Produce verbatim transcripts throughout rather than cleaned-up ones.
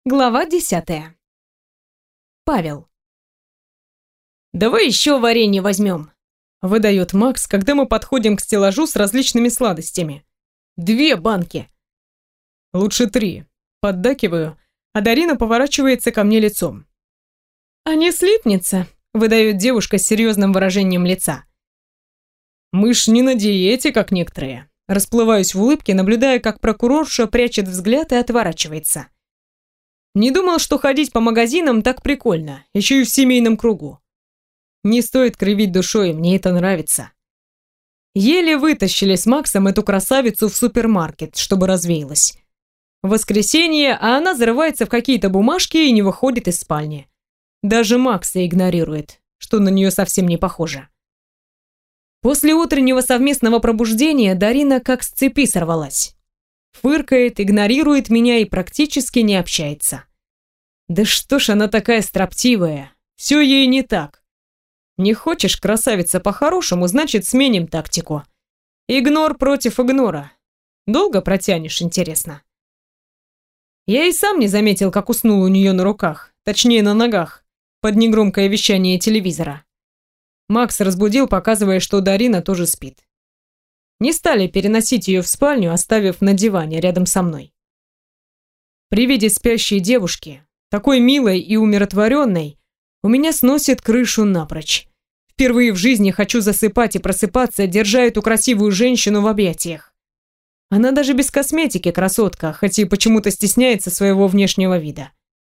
Глава десятая. Павел. «Давай еще варенье возьмем», — выдает Макс, когда мы подходим к стеллажу с различными сладостями. «Две банки». «Лучше три». Поддакиваю, а Дарина поворачивается ко мне лицом. «А не слипнется», — выдает девушка с серьезным выражением лица. «Мы ж не на диете, как некоторые». Расплываюсь в улыбке, наблюдая, как прокурорша прячет взгляд и отворачивается. Не думал, что ходить по магазинам так прикольно, еще и в семейном кругу. Не стоит кривить душой, мне это нравится. Еле вытащили с Максом эту красавицу в супермаркет, чтобы развеялась. В воскресенье, а она зарывается в какие-то бумажки и не выходит из спальни. Даже Макса игнорирует, что на нее совсем не похоже. После утреннего совместного пробуждения Дарина как с цепи сорвалась. Фыркает, игнорирует меня и практически не общается. Да что ж она такая строптивая, все ей не так. Не хочешь, красавица, по-хорошему, значит, сменим тактику. Игнор против игнора. Долго протянешь, интересно. Я и сам не заметил, как уснул у нее на руках, точнее на ногах, под негромкое вещание телевизора. Макс разбудил, показывая, что Дарина тоже спит. Не стали переносить ее в спальню, оставив на диване рядом со мной. При виде спящей девушки, такой милой и умиротворенной, у меня сносит крышу напрочь. Впервые в жизни хочу засыпать и просыпаться, держа эту красивую женщину в объятиях. Она даже без косметики красотка, хоть и почему-то стесняется своего внешнего вида.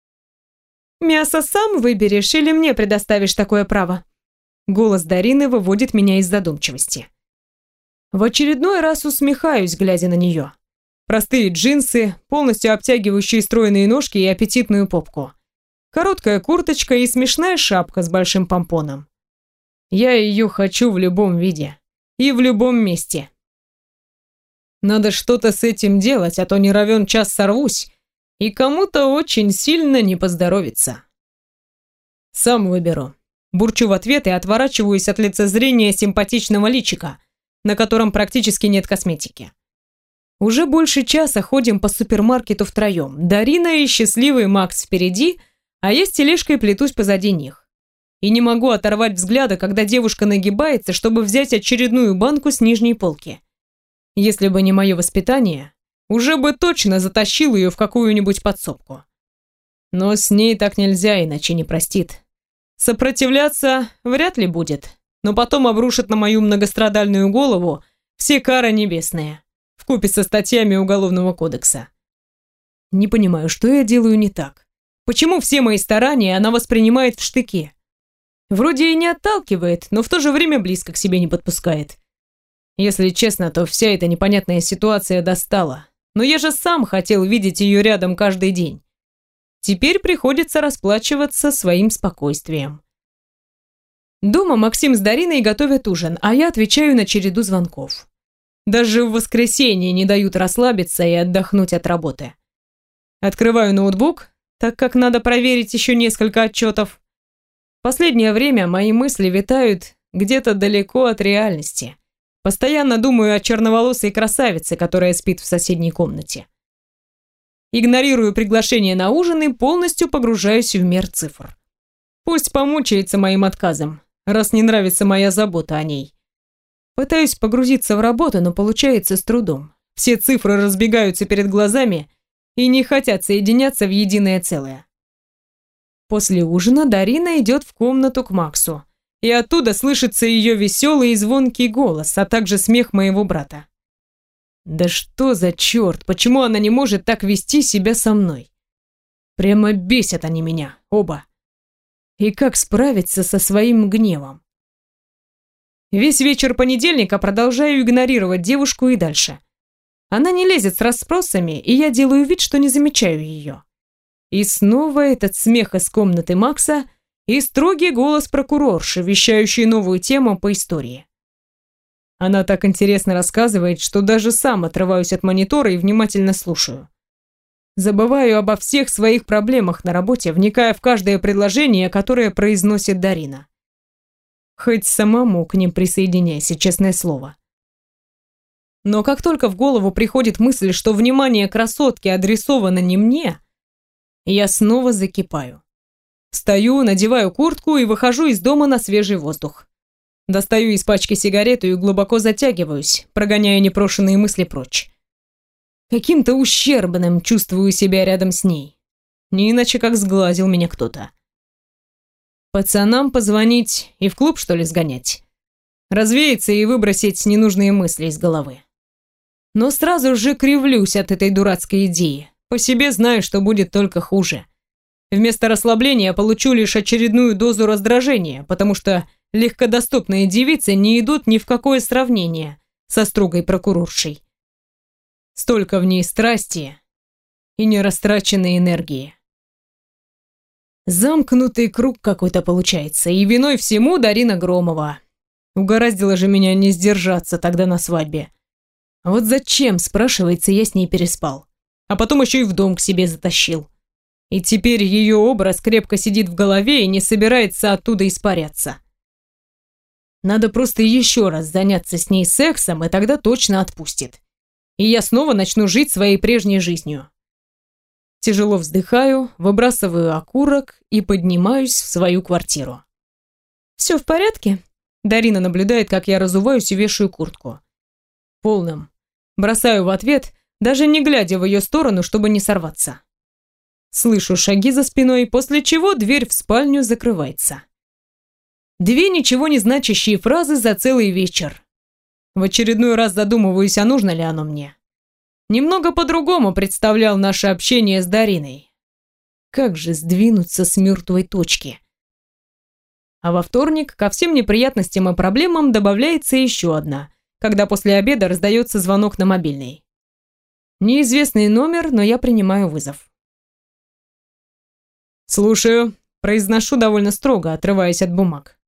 «Мясо сам выберешь или мне предоставишь такое право?» Голос Дарины выводит меня из задумчивости. В очередной раз усмехаюсь, глядя на нее. Простые джинсы, полностью обтягивающие стройные ножки и аппетитную попку. Короткая курточка и смешная шапка с большим помпоном. Я ее хочу в любом виде. И в любом месте. Надо что-то с этим делать, а то не равен час сорвусь, и кому-то очень сильно не поздоровится. Сам выберу. Бурчу в ответ и отворачиваюсь от лицезрения симпатичного личика, на котором практически нет косметики. Уже больше часа ходим по супермаркету втроем. Дарина и счастливый Макс впереди, а я с тележкой плетусь позади них. И не могу оторвать взгляда, когда девушка нагибается, чтобы взять очередную банку с нижней полки. Если бы не мое воспитание, уже бы точно затащил ее в какую-нибудь подсобку. Но с ней так нельзя, иначе не простит. Сопротивляться вряд ли будет. Но потом обрушит на мою многострадальную голову все кары небесные, вкупе со статьями Уголовного кодекса. Не понимаю, что я делаю не так. Почему все мои старания она воспринимает в штыки? Вроде и не отталкивает, но в то же время близко к себе не подпускает. Если честно, то вся эта непонятная ситуация достала. Но я же сам хотел видеть ее рядом каждый день. Теперь приходится расплачиваться своим спокойствием. Дома Максим с Дариной готовят ужин, а я отвечаю на череду звонков. Даже в воскресенье не дают расслабиться и отдохнуть от работы. Открываю ноутбук, так как надо проверить еще несколько отчетов. В последнее время мои мысли витают где-то далеко от реальности. Постоянно думаю о черноволосой красавице, которая спит в соседней комнате. Игнорирую приглашение на ужин и полностью погружаюсь в мир цифр. Пусть помучается моим отказом, раз не нравится моя забота о ней. Пытаюсь погрузиться в работу, но получается с трудом. Все цифры разбегаются перед глазами и не хотят соединяться в единое целое. После ужина Дарина идет в комнату к Максу, и оттуда слышится ее веселый и звонкий голос, а также смех моего брата. Да что за черт, почему она не может так вести себя со мной? Прямо бесят они меня, оба. И как справиться со своим гневом? Весь вечер понедельника продолжаю игнорировать девушку и дальше. Она не лезет с расспросами, и я делаю вид, что не замечаю ее. И снова этот смех из комнаты Макса и строгий голос прокурорши, вещающий новую тему по истории. Она так интересно рассказывает, что даже сам отрываюсь от монитора и внимательно слушаю. Забываю обо всех своих проблемах на работе, вникая в каждое предложение, которое произносит Дарина. Хоть самому к ним присоединяйся, честное слово. Но как только в голову приходит мысль, что внимание красотки адресовано не мне, Я снова закипаю. Встаю, надеваю куртку и выхожу из дома на свежий воздух. Достаю из пачки сигарету и глубоко затягиваюсь, прогоняя непрошенные мысли прочь. Каким-то ущербным чувствую себя рядом с ней. Не иначе как сглазил меня кто-то. Пацанам позвонить и в клуб, что ли, сгонять? Развеяться и выбросить ненужные мысли из головы. Но сразу же кривлюсь от этой дурацкой идеи. По себе знаю, что будет только хуже. Вместо расслабления получу лишь очередную дозу раздражения, потому что легкодоступные девицы не идут ни в какое сравнение со строгой прокуроршей. Столько в ней страсти и нерастраченной энергии. Замкнутый круг какой-то получается, и виной всему Дарина Громова. Угораздило же меня не сдержаться тогда на свадьбе. Вот зачем, спрашивается, я с ней переспал, а потом еще и в дом к себе затащил. И теперь ее образ крепко сидит в голове и не собирается оттуда испаряться. Надо просто еще раз заняться с ней сексом, и тогда точно отпустит. И я снова начну жить своей прежней жизнью. Тяжело вздыхаю, выбрасываю окурок и поднимаюсь в свою квартиру. «Все в порядке?» Дарина наблюдает, как я разуваюсь и вешаю куртку. Полным. Бросаю в ответ, даже не глядя в ее сторону, чтобы не сорваться. Слышу шаги за спиной, после чего дверь в спальню закрывается. Две ничего не значащие фразы за целый вечер. В очередной раз задумываюсь, а нужно ли оно мне. Немного по-другому представлял наше общение с Дариной. Как же сдвинуться с мертвой точки? А во вторник ко всем неприятностям и проблемам добавляется еще одна, когда после обеда раздается звонок на мобильный. Неизвестный номер, но я принимаю вызов. «Слушаю», – произношу довольно строго, отрываясь от бумаг.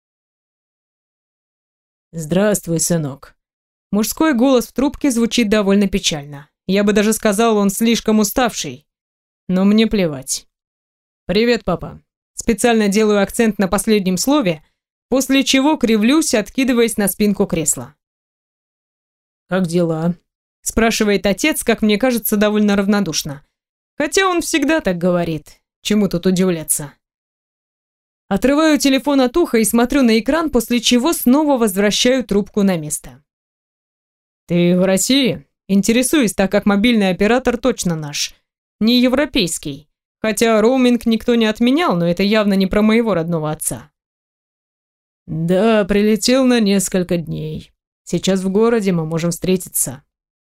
«Здравствуй, сынок». Мужской голос в трубке звучит довольно печально. Я бы даже сказал, он слишком уставший. Но мне плевать. «Привет, папа». Специально делаю акцент на последнем слове, после чего кривлюсь, откидываясь на спинку кресла. «Как дела?» – спрашивает отец, как мне кажется, довольно равнодушно. Хотя он всегда так говорит. Чему тут удивляться? Отрываю телефон от уха и смотрю на экран, после чего снова возвращаю трубку на место. «Ты в России?» Интересуюсь, так как мобильный оператор точно наш. Не европейский. Хотя роуминг никто не отменял, но это явно не про моего родного отца. «Да, прилетел на несколько дней. Сейчас в городе, мы можем встретиться».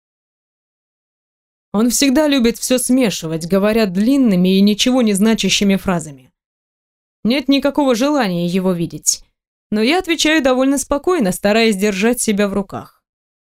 Он всегда любит все смешивать, говоря длинными и ничего не значащими фразами. Нет никакого желания его видеть. Но я отвечаю довольно спокойно, стараясь держать себя в руках.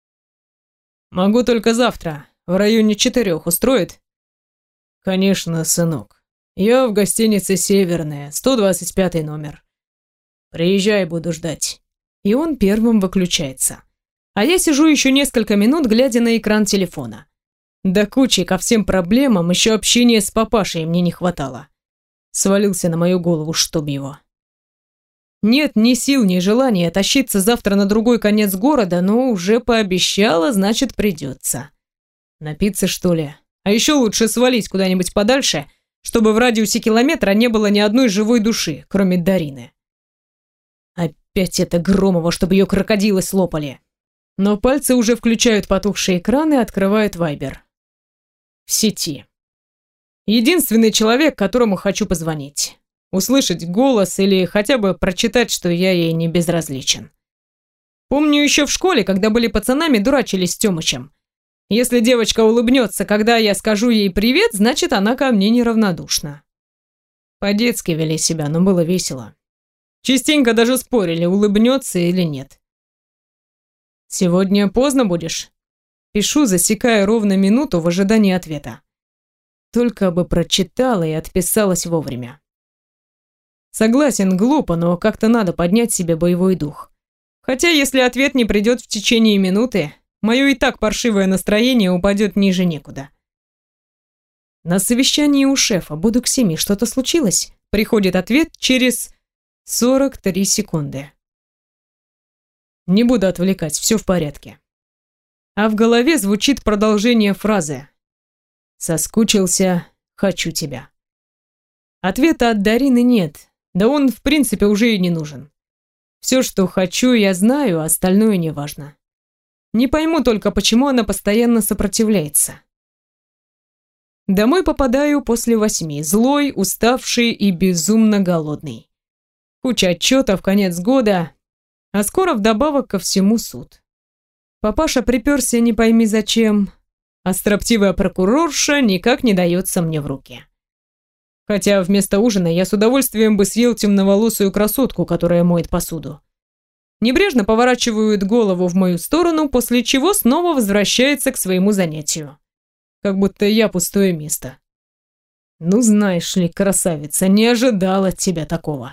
«Могу только завтра, в районе четырех, устроит?» «Конечно, сынок. Я в гостинице «Северная», сто двадцать пятый номер. Приезжай, буду ждать». И он первым выключается. А я сижу еще несколько минут, глядя на экран телефона. До кучи ко всем проблемам еще общения с папашей мне не хватало. Свалился на мою голову, чтоб его. Нет ни сил, ни желания тащиться завтра на другой конец города, но уже пообещала, значит, придется. Напиться, что ли? А еще лучше свалить куда-нибудь подальше, чтобы в радиусе километра не было ни одной живой души, кроме Дарины. Опять это Громова, чтобы ее крокодилы слопали. Но пальцы уже включают потухший экран и открывают Вайбер. В сети. Единственный человек, которому хочу позвонить. Услышать голос или хотя бы прочитать, что я ей не безразличен. Помню еще в школе, когда были пацанами, дурачились с Тёмычем. Если девочка улыбнется, когда я скажу ей привет, значит, она ко мне неравнодушна. По-детски вели себя, но было весело. Частенько даже спорили, улыбнется или нет. «Сегодня поздно будешь?» Пишу, засекая ровно минуту в ожидании ответа. Только бы прочитала и отписалась вовремя. Согласен, глупо, но как-то надо поднять себе боевой дух. Хотя, если ответ не придет в течение минуты, мое и так паршивое настроение упадет ниже некуда. На совещании у шефа, буду к семи, что-то случилось? Приходит ответ через сорок три секунды. Не буду отвлекать, все в порядке. А в голове звучит продолжение фразы. Соскучился, хочу тебя. Ответа от Дарины нет, да он в принципе уже и не нужен. Все, что хочу, я знаю, а остальное не важно. Не пойму только, почему она постоянно сопротивляется. Домой попадаю после восьми, злой, уставший и безумно голодный. Куча отчетов, конец года, а скоро вдобавок ко всему суд. Папаша приперся не пойми зачем, а строптивая прокурорша никак не дается мне в руки. Хотя вместо ужина я с удовольствием бы съел темноволосую красотку, которая моет посуду. Небрежно поворачивает голову в мою сторону, после чего снова возвращается к своему занятию. Как будто я пустое место. Ну, знаешь ли, красавица, не ожидал от тебя такого.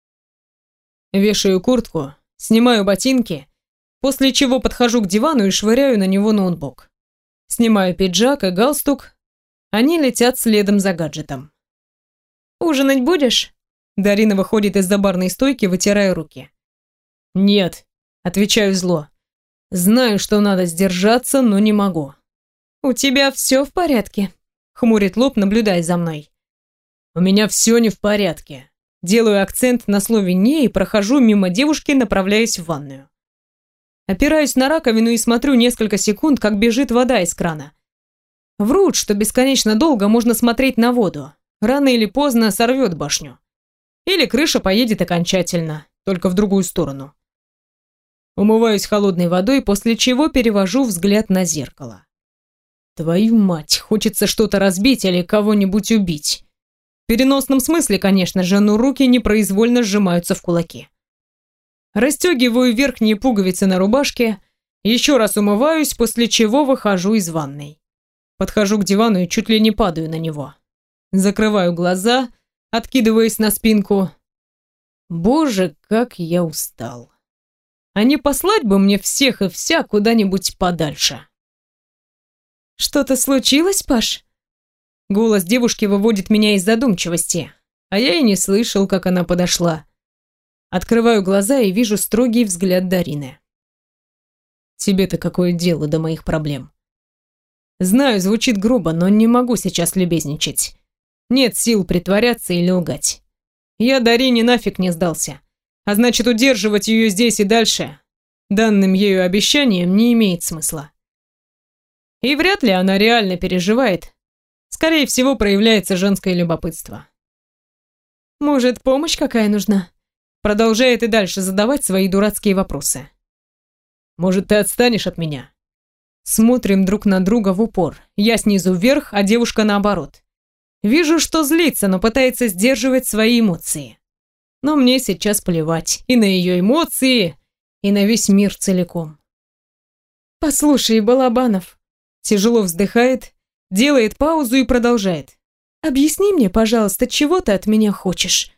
Вешаю куртку, снимаю ботинки, после чего подхожу к дивану и швыряю на него ноутбук. Снимаю пиджак и галстук, они летят следом за гаджетом. «Ужинать будешь?» Дарина выходит из-за барной стойки, вытирая руки. «Нет», — отвечаю зло. «Знаю, что надо сдержаться, но не могу». «У тебя все в порядке?» — хмурит лоб, наблюдая за мной. «У меня все не в порядке». Делаю акцент на слове «не» и прохожу мимо девушки, направляясь в ванную. Опираюсь на раковину и смотрю несколько секунд, как бежит вода из крана. Врут, что бесконечно долго можно смотреть на воду. Рано или поздно сорвет башню. Или крыша поедет окончательно, только в другую сторону. Умываюсь холодной водой, после чего перевожу взгляд на зеркало. Твою мать, хочется что-то разбить или кого-нибудь убить. В переносном смысле, конечно же, но руки непроизвольно сжимаются в кулаки. Расстегиваю верхние пуговицы на рубашке, еще раз умываюсь, после чего выхожу из ванной. Подхожу к дивану и чуть ли не падаю на него. Закрываю глаза, откидываясь на спинку. Боже, как я устал. А не послать бы мне всех и вся куда-нибудь подальше. «Что-то случилось, Паш?» Голос девушки выводит меня из задумчивости, а я и не слышал, как она подошла. Открываю глаза и вижу строгий взгляд Дарины. «Тебе-то какое дело до моих проблем?» Знаю, звучит грубо, но не могу сейчас любезничать. Нет сил притворяться или лгать. Я Дарине нафиг не сдался, а значит, удерживать ее здесь и дальше данным ею обещанием не имеет смысла. И вряд ли она реально переживает. Скорее всего, проявляется женское любопытство. «Может, помощь какая нужна?» Продолжает и дальше задавать свои дурацкие вопросы. «Может, ты отстанешь от меня?» Смотрим друг на друга в упор. Я снизу вверх, а девушка наоборот. Вижу, что злится, но пытается сдерживать свои эмоции. Но мне сейчас плевать и на ее эмоции, и на весь мир целиком. «Послушай, Балабанов», тяжело вздыхает, делает паузу и продолжает. «Объясни мне, пожалуйста, чего ты от меня хочешь?»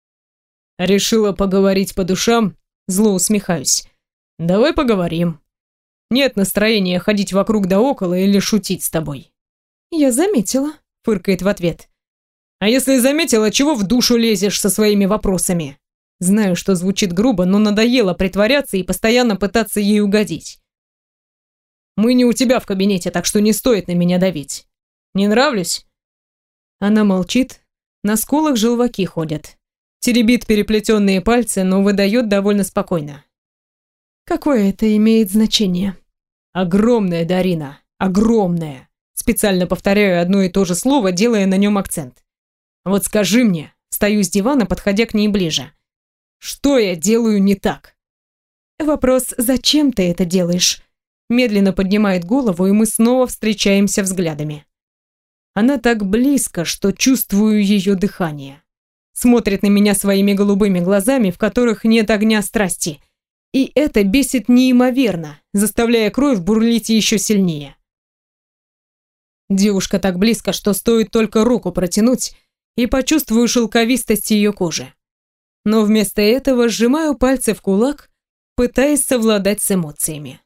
Решила поговорить по душам, зло усмехаюсь. «Давай поговорим. Нет настроения ходить вокруг да около или шутить с тобой». «Я заметила», фыркает в ответ. «А если заметила, чего в душу лезешь со своими вопросами?» Знаю, что звучит грубо, но надоело притворяться и постоянно пытаться ей угодить. «Мы не у тебя в кабинете, так что не стоит на меня давить. Не нравлюсь?» Она молчит, на скулах желваки ходят. Теребит переплетенные пальцы, но выдает довольно спокойно. «Какое это имеет значение?» «Огромное, Дарина, огромное!» Специально повторяю одно и то же слово, делая на нем акцент. «Вот скажи мне», встаю с дивана, подходя к ней ближе. «Что я делаю не так?» Вопрос «зачем ты это делаешь?» Медленно поднимает голову, и мы снова встречаемся взглядами. Она так близко, что чувствую ее дыхание. Смотрит на меня своими голубыми глазами, в которых нет огня страсти. И это бесит неимоверно, заставляя кровь бурлить еще сильнее. Девушка так близко, что стоит только руку протянуть, и почувствую шелковистость ее кожи. Но вместо этого сжимаю пальцы в кулак, пытаясь совладать с эмоциями.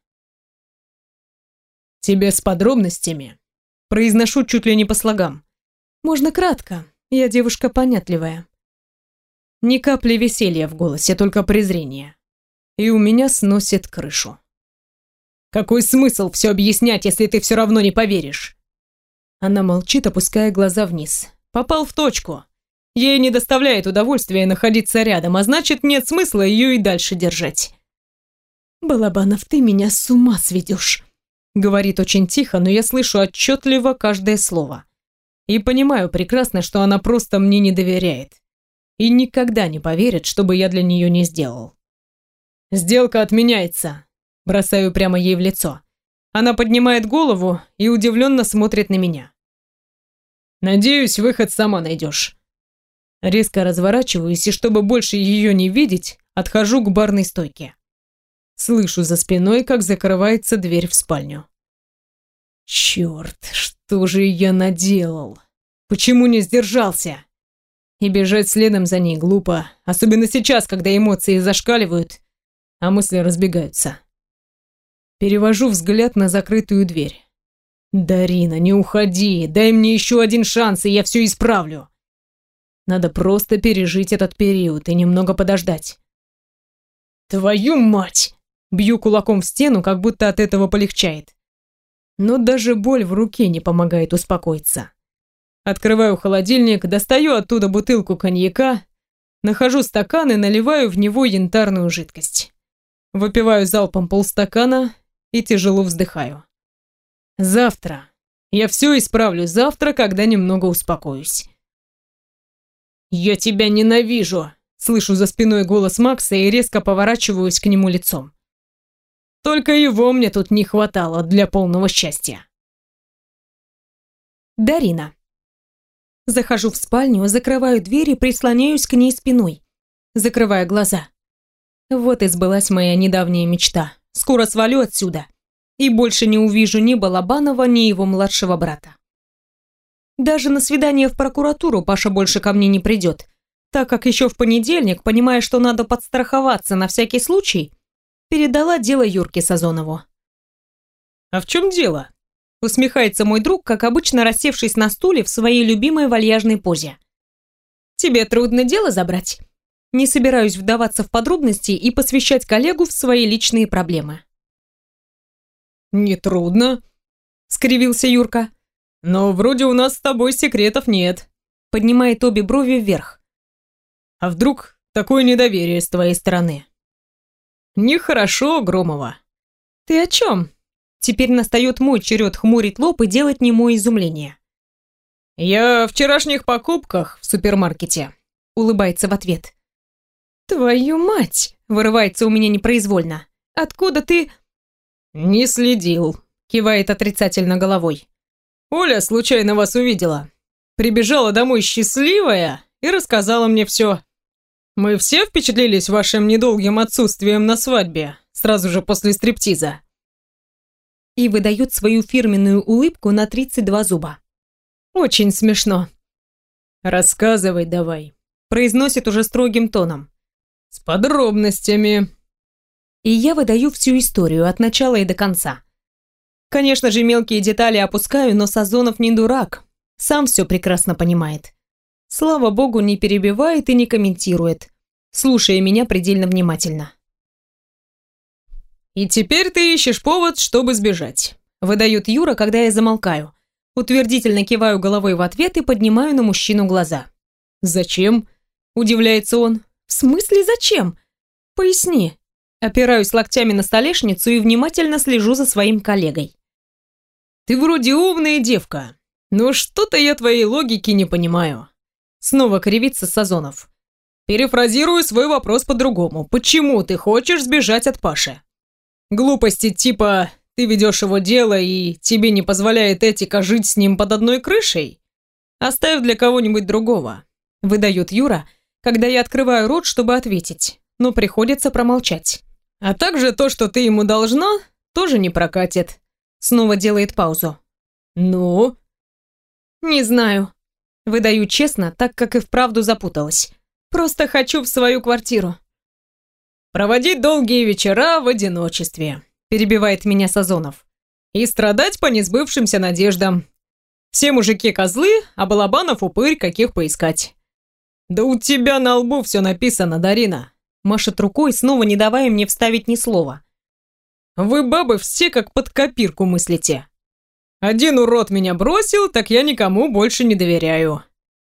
«Тебе с подробностями?» Произношу чуть ли не по слогам. «Можно кратко, я девушка понятливая». Ни капли веселья в голосе, только презрение. И у меня сносит крышу. «Какой смысл все объяснять, если ты все равно не поверишь?» Она молчит, опуская глаза вниз. Попал в точку. Ей не доставляет удовольствия находиться рядом, а значит, нет смысла ее и дальше держать. «Балабанов, ты меня с ума сведешь», — говорит очень тихо, но я слышу отчетливо каждое слово. И понимаю прекрасно, что она просто мне не доверяет. И никогда не поверит, что бы я для нее не сделал. «Сделка отменяется», — бросаю прямо ей в лицо. Она поднимает голову и удивленно смотрит на меня. «Надеюсь, выход сама найдешь». Резко разворачиваюсь, и чтобы больше ее не видеть, отхожу к барной стойке. Слышу за спиной, как закрывается дверь в спальню. Черт, что же я наделал? Почему не сдержался? И бежать следом за ней глупо, особенно сейчас, когда эмоции зашкаливают, а мысли разбегаются. Перевожу взгляд на закрытую дверь. «Дарина, не уходи, дай мне еще один шанс, и я все исправлю. Надо просто пережить этот период и немного подождать». «Твою мать!» Бью кулаком в стену, как будто от этого полегчает. Но даже боль в руке не помогает успокоиться. Открываю холодильник, достаю оттуда бутылку коньяка, нахожу стакан и наливаю в него янтарную жидкость. Выпиваю залпом полстакана и тяжело вздыхаю. Завтра. Я все исправлю завтра, когда немного успокоюсь. «Я тебя ненавижу!» Слышу за спиной голос Макса и резко поворачиваюсь к нему лицом. Только его мне тут не хватало для полного счастья. Дарина. Захожу в спальню, закрываю дверь и прислоняюсь к ней спиной, закрывая глаза. Вот и сбылась моя недавняя мечта. Скоро свалю отсюда и больше не увижу ни Балабанова, ни его младшего брата. Даже на свидание в прокуратуру Паша больше ко мне не придет, так как еще в понедельник, понимая, что надо подстраховаться на всякий случай, передала дело Юрке Сазонову. «А в чем дело?» — усмехается мой друг, как обычно рассевшись на стуле в своей любимой вальяжной позе. «Тебе трудно дело забрать?» Не собираюсь вдаваться в подробности и посвящать коллегу в свои личные проблемы. «Не трудно», — скривился Юрка. «Но вроде у нас с тобой секретов нет», — поднимает обе брови вверх. «А вдруг такое недоверие с твоей стороны?» «Нехорошо, Громова». «Ты о чем?» Теперь настает мой черед хмурить лоб и делать немое изумление. «Я о вчерашних покупках в супермаркете», — улыбается в ответ. «Твою мать!» — вырывается у меня непроизвольно. «Откуда ты...» «Не следил», — кивает отрицательно головой. «Оля случайно вас увидела. Прибежала домой счастливая и рассказала мне все. Мы все впечатлились вашим недолгим отсутствием на свадьбе, сразу же после стриптиза». И выдает свою фирменную улыбку на тридцать два зуба. «Очень смешно». «Рассказывай давай», — произносит уже строгим тоном. «С подробностями». И я выдаю всю историю от начала и до конца. Конечно же, мелкие детали опускаю, но Сазонов не дурак, сам все прекрасно понимает. Слава богу, не перебивает и не комментирует, слушая меня предельно внимательно. «И теперь ты ищешь повод, чтобы сбежать», — выдает Юра, когда я замолкаю. Утвердительно киваю головой в ответ и поднимаю на мужчину глаза. «Зачем?» — удивляется он. «В смысле зачем? Поясни». Опираюсь локтями на столешницу и внимательно слежу за своим коллегой. «Ты вроде умная девка, но что-то я твоей логики не понимаю». Снова кривится Сазонов. «Перефразирую свой вопрос по-другому. Почему ты хочешь сбежать от Паши? Глупости типа «ты ведешь его дело и тебе не позволяет этика жить с ним под одной крышей»? Оставь для кого-нибудь другого», — выдает Юра, когда я открываю рот, чтобы ответить, но приходится промолчать. «А также то, что ты ему должна, тоже не прокатит». Снова делает паузу. «Ну?» «Не знаю». Выдаю честно, так как и вправду запуталась. «Просто хочу в свою квартиру». «Проводить долгие вечера в одиночестве», перебивает меня Сазонов. «И страдать по несбывшимся надеждам. Все мужики козлы, а Балабанов упырь, каких поискать». «Да у тебя на лбу все написано, Дарина», машет рукой, снова не давая мне вставить ни слова. «Вы, бабы, все как под копирку мыслите. Один урод меня бросил, так я никому больше не доверяю.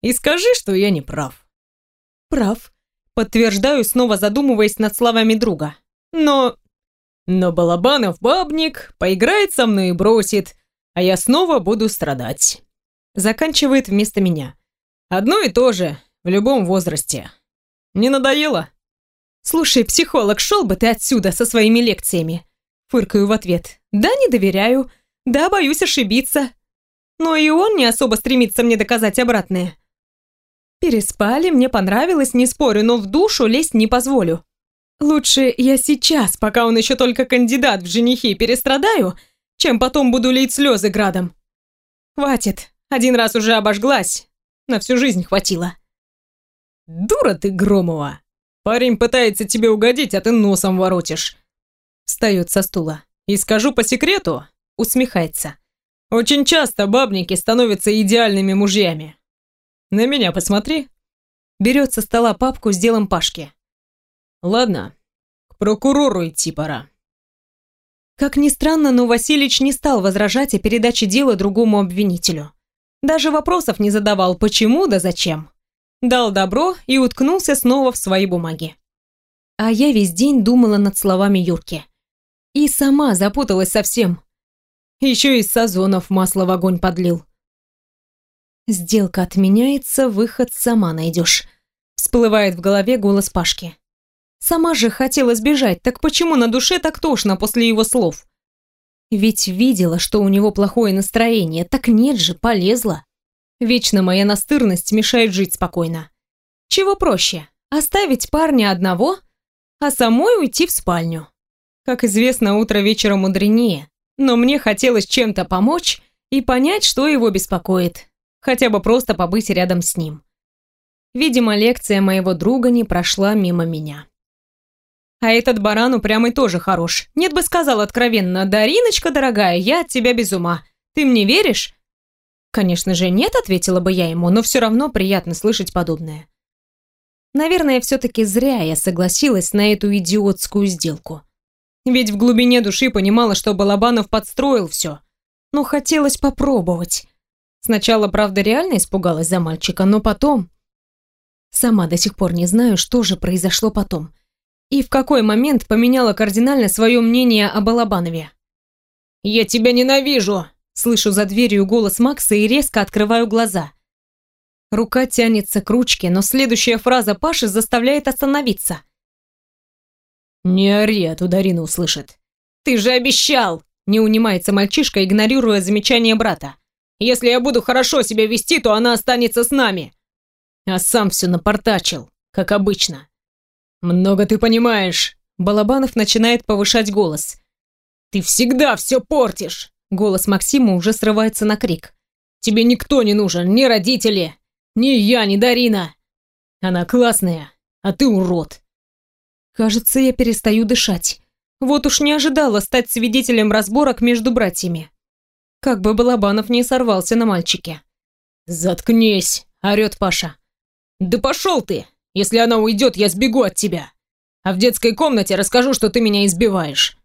и скажи, что я не прав. Прав. Подтверждаю, снова задумываясь над словами друга. Но... Но Балабанов бабник, поиграет со мной и бросит, а я снова буду страдать. Заканчивает вместо меня. Одно и то же, в любом возрасте. Не надоело? Слушай, психолог, шел бы ты отсюда со своими лекциями. Фыркаю в ответ. Да, не доверяю. Да, боюсь ошибиться. Но и он не особо стремится мне доказать обратное. Переспали, мне понравилось, не спорю, но в душу лезть не позволю. Лучше я сейчас, пока он еще только кандидат в женихи, перестрадаю, чем потом буду лить слезы градом. Хватит, один раз уже обожглась, на всю жизнь хватило. Дура ты, Громова. Парень пытается тебе угодить, а ты носом воротишь. Встает со стула. И скажу по секрету, усмехается. Очень часто бабники становятся идеальными мужьями. На меня посмотри. Берет со стола папку с делом Пашки. Ладно, к прокурору идти пора. Как ни странно, но Василич не стал возражать о передаче дела другому обвинителю. Даже вопросов не задавал, почему да зачем. Дал добро и уткнулся снова в свои бумаги. А я весь день думала над словами Юрки. И сама запуталась совсем. Еще и Сазонов масло в огонь подлил. Сделка отменяется, выход сама найдешь. Всплывает в голове голос Пашки. Сама же хотела сбежать, так почему на душе так тошно после его слов? Ведь видела, что у него плохое настроение, так нет же, полезла. Вечно моя настырность мешает жить спокойно. Чего проще, оставить парня одного, а самой уйти в спальню. Как известно, утро вечера мудренее, но мне хотелось чем-то помочь и понять, что его беспокоит, хотя бы просто побыть рядом с ним. Видимо, лекция моего друга не прошла мимо меня. А этот баран упрямый тоже хорош. Нет бы сказал откровенно: «Дариночка, дорогая, я от тебя без ума. Ты мне веришь?» Конечно же, нет, ответила бы я ему, но все равно приятно слышать подобное. Наверное, все-таки зря я согласилась на эту идиотскую сделку. Ведь в глубине души понимала, что Балабанов подстроил все. Но хотелось попробовать. Сначала, правда, реально испугалась за мальчика, но потом... Сама до сих пор не знаю, что же произошло потом. И в какой момент поменяла кардинально свое мнение о Балабанове. «Я тебя ненавижу!» Слышу за дверью голос Макса и резко открываю глаза. Рука тянется к ручке, но следующая фраза Паши заставляет остановиться. «Не ори, а то Дарина услышит». «Ты же обещал!» Не унимается мальчишка, игнорируя замечание брата. «Если я буду хорошо себя вести, то она останется с нами». А сам все напортачил, как обычно. «Много ты понимаешь!» Балабанов начинает повышать голос. «Ты всегда все портишь!» Голос Максима уже срывается на крик. «Тебе никто не нужен, ни родители, ни я, ни Дарина. Она классная, а ты урод». Кажется, я перестаю дышать. Вот уж не ожидала стать свидетелем разборок между братьями. Как бы Балабанов не сорвался на мальчике. «Заткнись!» – орет Паша. «Да пошел ты! Если она уйдет, я сбегу от тебя. А в детской комнате расскажу, что ты меня избиваешь».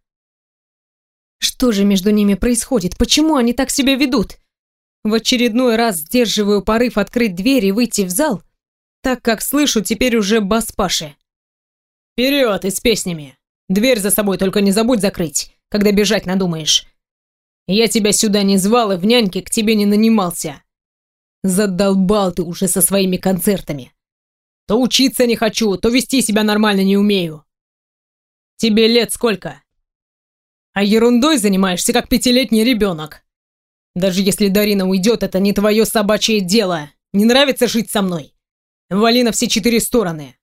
Что же между ними происходит? Почему они так себя ведут? В очередной раз сдерживаю порыв открыть дверь и выйти в зал, так как слышу теперь уже бас Паши. «Вперед и с песнями! Дверь за собой только не забудь закрыть, когда бежать надумаешь. Я тебя сюда не звал и в няньке к тебе не нанимался. Задолбал ты уже со своими концертами. То учиться не хочу, то вести себя нормально не умею. Тебе лет сколько? А ерундой занимаешься, как пятилетний ребенок. Даже если Дарина уйдет, это не твое собачье дело. Не нравится жить со мной? Вали на все четыре стороны».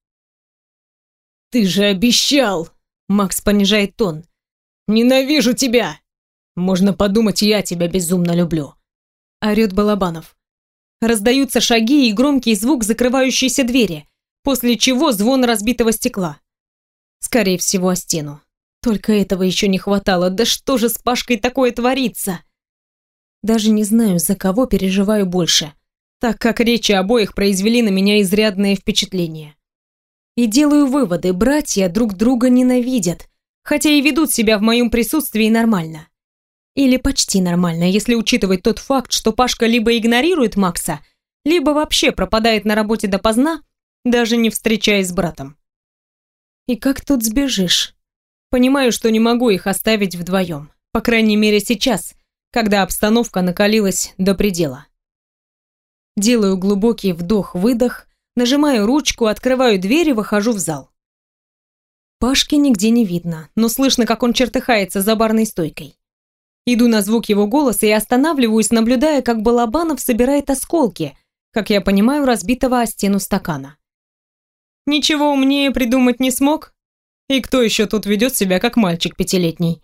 «Ты же обещал!» Макс понижает тон. «Ненавижу тебя! Можно подумать, я тебя безумно люблю!» Орет Балабанов. Раздаются шаги и громкий звук закрывающейся двери, после чего звон разбитого стекла. Скорее всего, о стену. Только этого еще не хватало. Да что же с Пашкой такое творится? Даже не знаю, за кого переживаю больше, так как речи обоих произвели на меня изрядное впечатление. И делаю выводы: братья друг друга ненавидят, хотя и ведут себя в моем присутствии нормально. Или почти нормально, если учитывать тот факт, что Пашка либо игнорирует Макса, либо вообще пропадает на работе допоздна, даже не встречаясь с братом. И как тут сбежишь? Понимаю, что не могу их оставить вдвоем, по крайней мере сейчас, когда обстановка накалилась до предела. Делаю глубокий вдох-выдох, нажимаю ручку, открываю дверь и выхожу в зал. Пашки нигде не видно, но слышно, как он чертыхается за барной стойкой. Иду на звук его голоса и останавливаюсь, наблюдая, как Балабанов собирает осколки, как я понимаю, разбитого о стену стакана. Ничего умнее придумать не смог? И кто еще тут ведет себя, как мальчик пятилетний?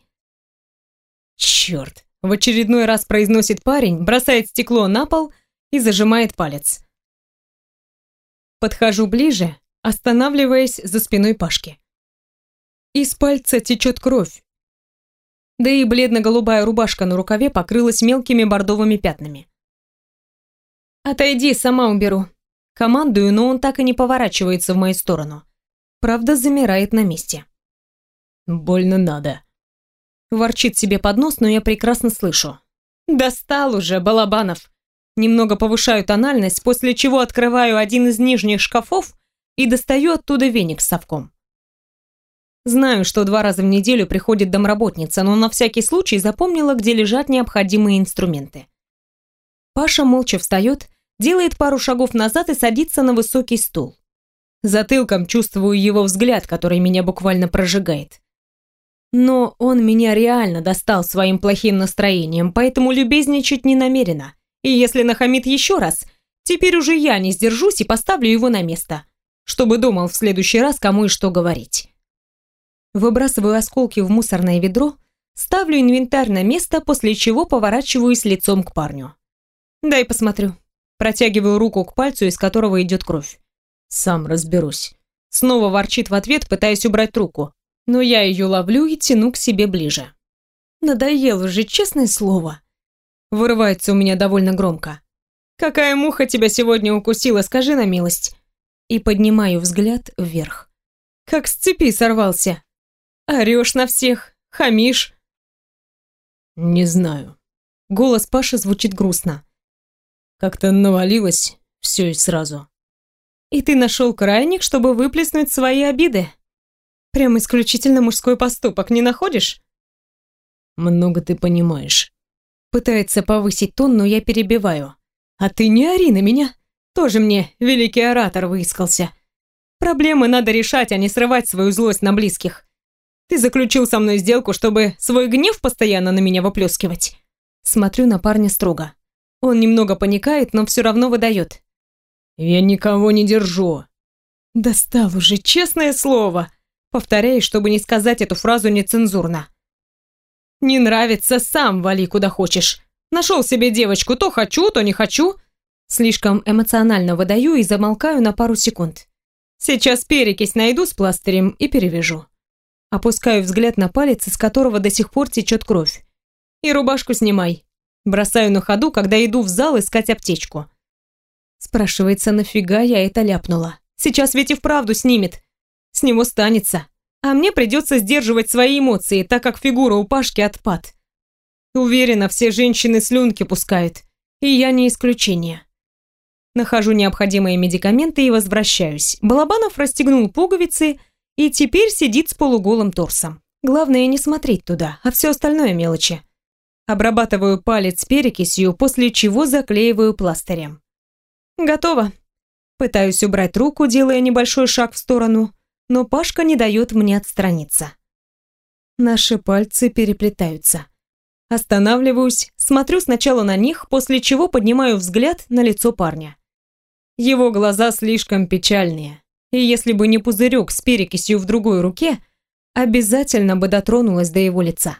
Черт! В очередной раз произносит парень, бросает стекло на пол и зажимает палец. Подхожу ближе, останавливаясь за спиной Пашки. Из пальца течет кровь. Да и бледно-голубая рубашка на рукаве покрылась мелкими бордовыми пятнами. «Отойди, сама уберу». Командую, но он так и не поворачивается в мою сторону. Правда, замирает на месте. «Больно надо». Ворчит себе под нос, но я прекрасно слышу. «Достал уже, Балабанов». Немного повышаю тональность, после чего открываю один из нижних шкафов и достаю оттуда веник с совком. Знаю, что два раза в неделю приходит домработница, но на всякий случай запомнила, где лежат необходимые инструменты. Паша молча встает, делает пару шагов назад и садится на высокий стул. Затылком чувствую его взгляд, который меня буквально прожигает. Но он меня реально достал своим плохим настроением, поэтому любезничать не намерена. И если нахамит еще раз, теперь уже я не сдержусь и поставлю его на место, чтобы думал в следующий раз, кому и что говорить. Выбрасываю осколки в мусорное ведро, ставлю инвентарь на место, после чего поворачиваюсь лицом к парню. «Дай посмотрю». Протягиваю руку к пальцу, из которого идет кровь. «Сам разберусь». Снова ворчит в ответ, пытаясь убрать руку, но я ее ловлю и тяну к себе ближе. «Надоело же, честное слово». Вырывается у меня довольно громко. «Какая муха тебя сегодня укусила, скажи на милость». И поднимаю взгляд вверх. Как с цепи сорвался. Орешь на всех, хамишь. Не знаю. Голос Паши звучит грустно. Как-то навалилось все и сразу. И ты нашел крайник, чтобы выплеснуть свои обиды? Прям исключительно мужской поступок, не находишь? Много ты понимаешь. Пытается повысить тон, но я перебиваю. А ты не ори на меня. Тоже мне великий оратор выискался. Проблемы надо решать, а не срывать свою злость на близких. Ты заключил со мной сделку, чтобы свой гнев постоянно на меня выплескивать. Смотрю на парня строго. Он немного паникает, но все равно выдает. Я никого не держу. Достал уже, честное слово. Повторяю, чтобы не сказать эту фразу нецензурно. Не нравится, сам вали куда хочешь. Нашел себе девочку, то хочу, то не хочу. Слишком эмоционально выдаю и замолкаю на пару секунд. Сейчас перекись найду с пластырем и перевяжу. Опускаю взгляд на палец, из которого до сих пор течет кровь. И рубашку снимай. Бросаю на ходу, когда иду в зал искать аптечку. Спрашивается, нафига я это ляпнула? Сейчас ведь и вправду снимет. С него станется. А мне придется сдерживать свои эмоции, так как фигура у Пашки отпад. Уверена, все женщины слюнки пускают. И я не исключение. Нахожу необходимые медикаменты и возвращаюсь. Балабанов расстегнул пуговицы и теперь сидит с полуголым торсом. Главное не смотреть туда, а все остальное мелочи. Обрабатываю палец перекисью, после чего заклеиваю пластырем. Готово. Пытаюсь убрать руку, делая небольшой шаг в сторону, но Пашка не дает мне отстраниться. Наши пальцы переплетаются. Останавливаюсь, смотрю сначала на них, после чего поднимаю взгляд на лицо парня. Его глаза слишком печальные, и если бы не пузырек с перекисью в другой руке, обязательно бы дотронулась до его лица.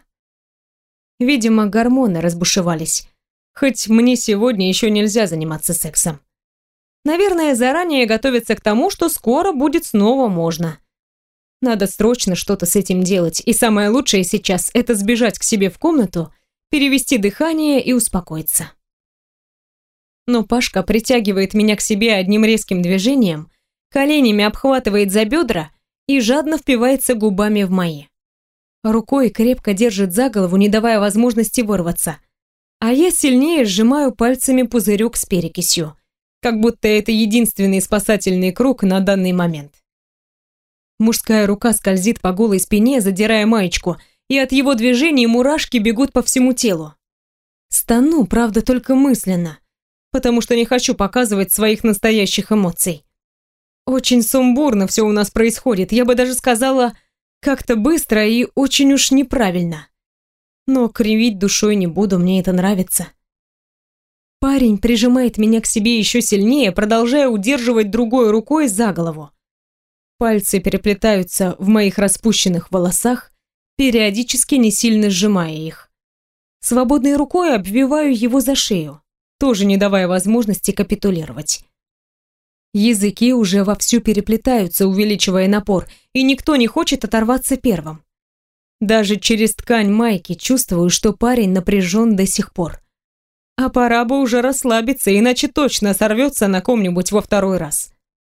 Видимо, гормоны разбушевались, хоть мне сегодня еще нельзя заниматься сексом. Наверное, заранее готовиться к тому, что скоро будет снова можно. Надо срочно что-то с этим делать, и самое лучшее сейчас – это сбежать к себе в комнату, перевести дыхание и успокоиться. Но Пашка притягивает меня к себе одним резким движением, коленями обхватывает за бедра и жадно впивается губами в мои. Рукой крепко держит за голову, не давая возможности вырваться. А я сильнее сжимаю пальцами пузырек с перекисью, как будто это единственный спасательный круг на данный момент. Мужская рука скользит по голой спине, задирая маечку, и от его движений мурашки бегут по всему телу. Стану, правда, только мысленно, потому что не хочу показывать своих настоящих эмоций. Очень сумбурно все у нас происходит, я бы даже сказала, как-то быстро и очень уж неправильно. Но кривить душой не буду, мне это нравится. Парень прижимает меня к себе еще сильнее, продолжая удерживать другой рукой за голову. Пальцы переплетаются в моих распущенных волосах, периодически не сильно сжимая их. Свободной рукой обвиваю его за шею, тоже не давая возможности капитулировать. Языки уже вовсю переплетаются, увеличивая напор, и никто не хочет оторваться первым. Даже через ткань майки чувствую, что парень напряжен до сих пор. А пора бы уже расслабиться, иначе точно сорвется на ком-нибудь во второй раз.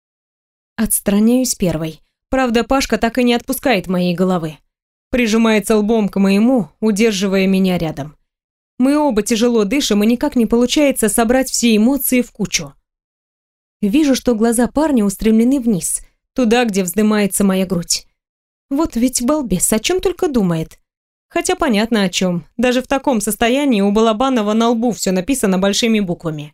Отстраняюсь первой. Правда, Пашка так и не отпускает моей головы. Прижимается лбом к моему, удерживая меня рядом. Мы оба тяжело дышим, и никак не получается собрать все эмоции в кучу. Вижу, что глаза парня устремлены вниз, туда, где вздымается моя грудь. Вот ведь балбес, о чем только думает. Хотя понятно о чем. Даже в таком состоянии у Балабанова на лбу все написано большими буквами.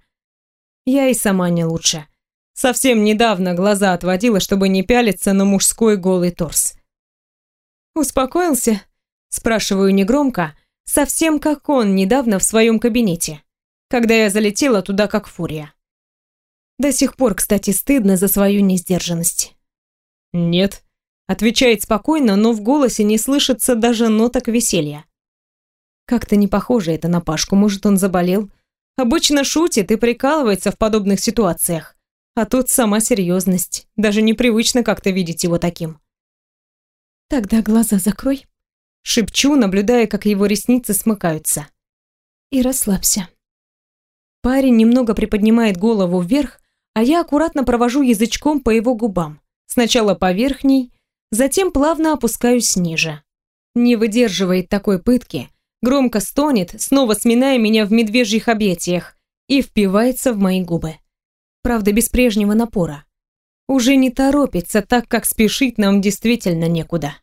Я и сама не лучше. Совсем недавно глаза отводила, чтобы не пялиться на мужской голый торс. «Успокоился?» – спрашиваю негромко, совсем как он недавно в своем кабинете, когда я залетела туда как фурия. До сих пор, кстати, стыдно за свою несдержанность. «Нет», – отвечает спокойно, но в голосе не слышится даже ноток веселья. Как-то не похоже это на Пашку, может, он заболел? Обычно шутит и прикалывается в подобных ситуациях. А тут сама серьезность. Даже непривычно как-то видеть его таким. «Тогда глаза закрой», — шепчу, наблюдая, как его ресницы смыкаются. «И расслабься». Парень немного приподнимает голову вверх, а я аккуратно провожу язычком по его губам. Сначала по верхней, затем плавно опускаюсь ниже. Не выдерживает такой пытки, громко стонет, снова сминая меня в медвежьих объятиях, и впивается в мои губы. Правда, без прежнего напора. Уже не торопится, так как спешить нам действительно некуда.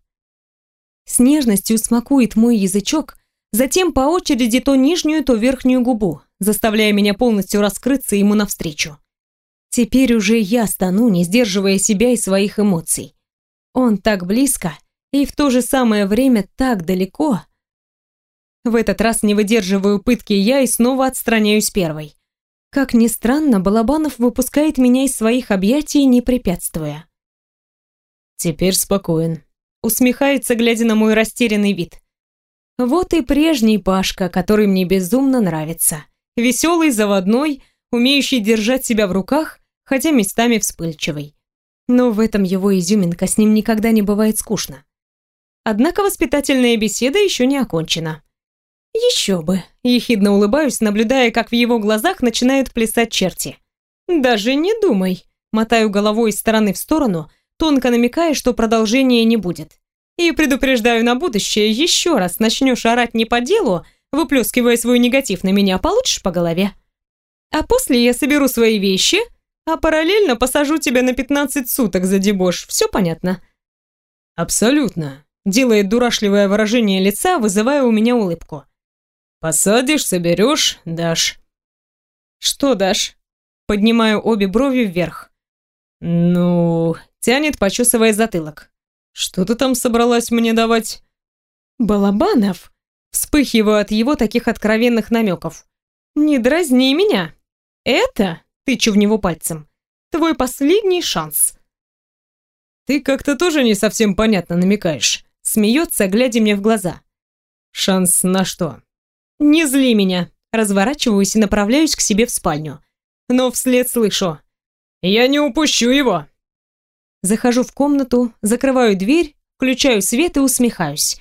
С нежностью смакует мой язычок, затем по очереди то нижнюю, то верхнюю губу, заставляя меня полностью раскрыться ему навстречу. Теперь уже я стану, не сдерживая себя и своих эмоций. Он так близко и в то же самое время так далеко. В этот раз не выдерживаю пытки я и снова отстраняюсь первой. Как ни странно, Балабанов выпускает меня из своих объятий, не препятствуя. «Теперь спокоен», — усмехается, глядя на мой растерянный вид. Вот и прежний Пашка, который мне безумно нравится. Веселый, заводной, умеющий держать себя в руках, хотя местами вспыльчивый. Но в этом его изюминка, с ним никогда не бывает скучно. Однако воспитательная беседа еще не окончена. «Еще бы!» – ехидно улыбаюсь, наблюдая, как в его глазах начинают плясать черти. «Даже не думай!» – мотаю головой из стороны в сторону, тонко намекая, что продолжения не будет. И предупреждаю на будущее, еще раз начнешь орать не по делу, выплескивая свой негатив на меня, получишь по голове. А после я соберу свои вещи, а параллельно посажу тебя на пятнадцать суток за дебош. Все понятно?» «Абсолютно», – делает дурашливое выражение лица, вызывая у меня улыбку. «Посадишь, соберешь, дашь». «Что дашь?» Поднимаю обе брови вверх. «Ну...» — тянет, почесывая затылок. «Что ты там собралась мне давать?» «Балабанов!» — вспыхиваю от его таких откровенных намеков. «Не дразни меня! Это, — тычу в него пальцем, — твой последний шанс!» «Ты как-то тоже не совсем понятно намекаешь», — смеется, глядя мне в глаза. «Шанс на что?» «Не зли меня!» Разворачиваюсь и направляюсь к себе в спальню. Но вслед слышу: «Я не упущу его!» Захожу в комнату, закрываю дверь, включаю свет и усмехаюсь.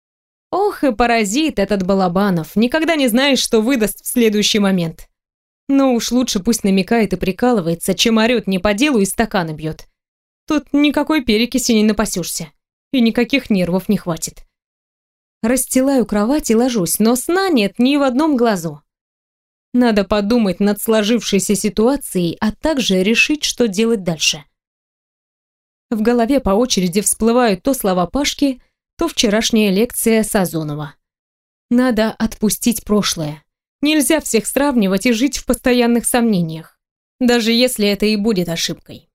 Ох и паразит этот Балабанов, никогда не знаешь, что выдаст в следующий момент. Но уж лучше пусть намекает и прикалывается, чем орёт не по делу и стаканы бьет. Тут никакой перекиси не напасешься, и никаких нервов не хватит. Расстилаю кровать и ложусь, но сна нет ни в одном глазу. Надо подумать над сложившейся ситуацией, а также решить, что делать дальше. В голове по очереди всплывают то слова Пашки, то вчерашняя лекция Сазонова. Надо отпустить прошлое. Нельзя всех сравнивать и жить в постоянных сомнениях, даже если это и будет ошибкой.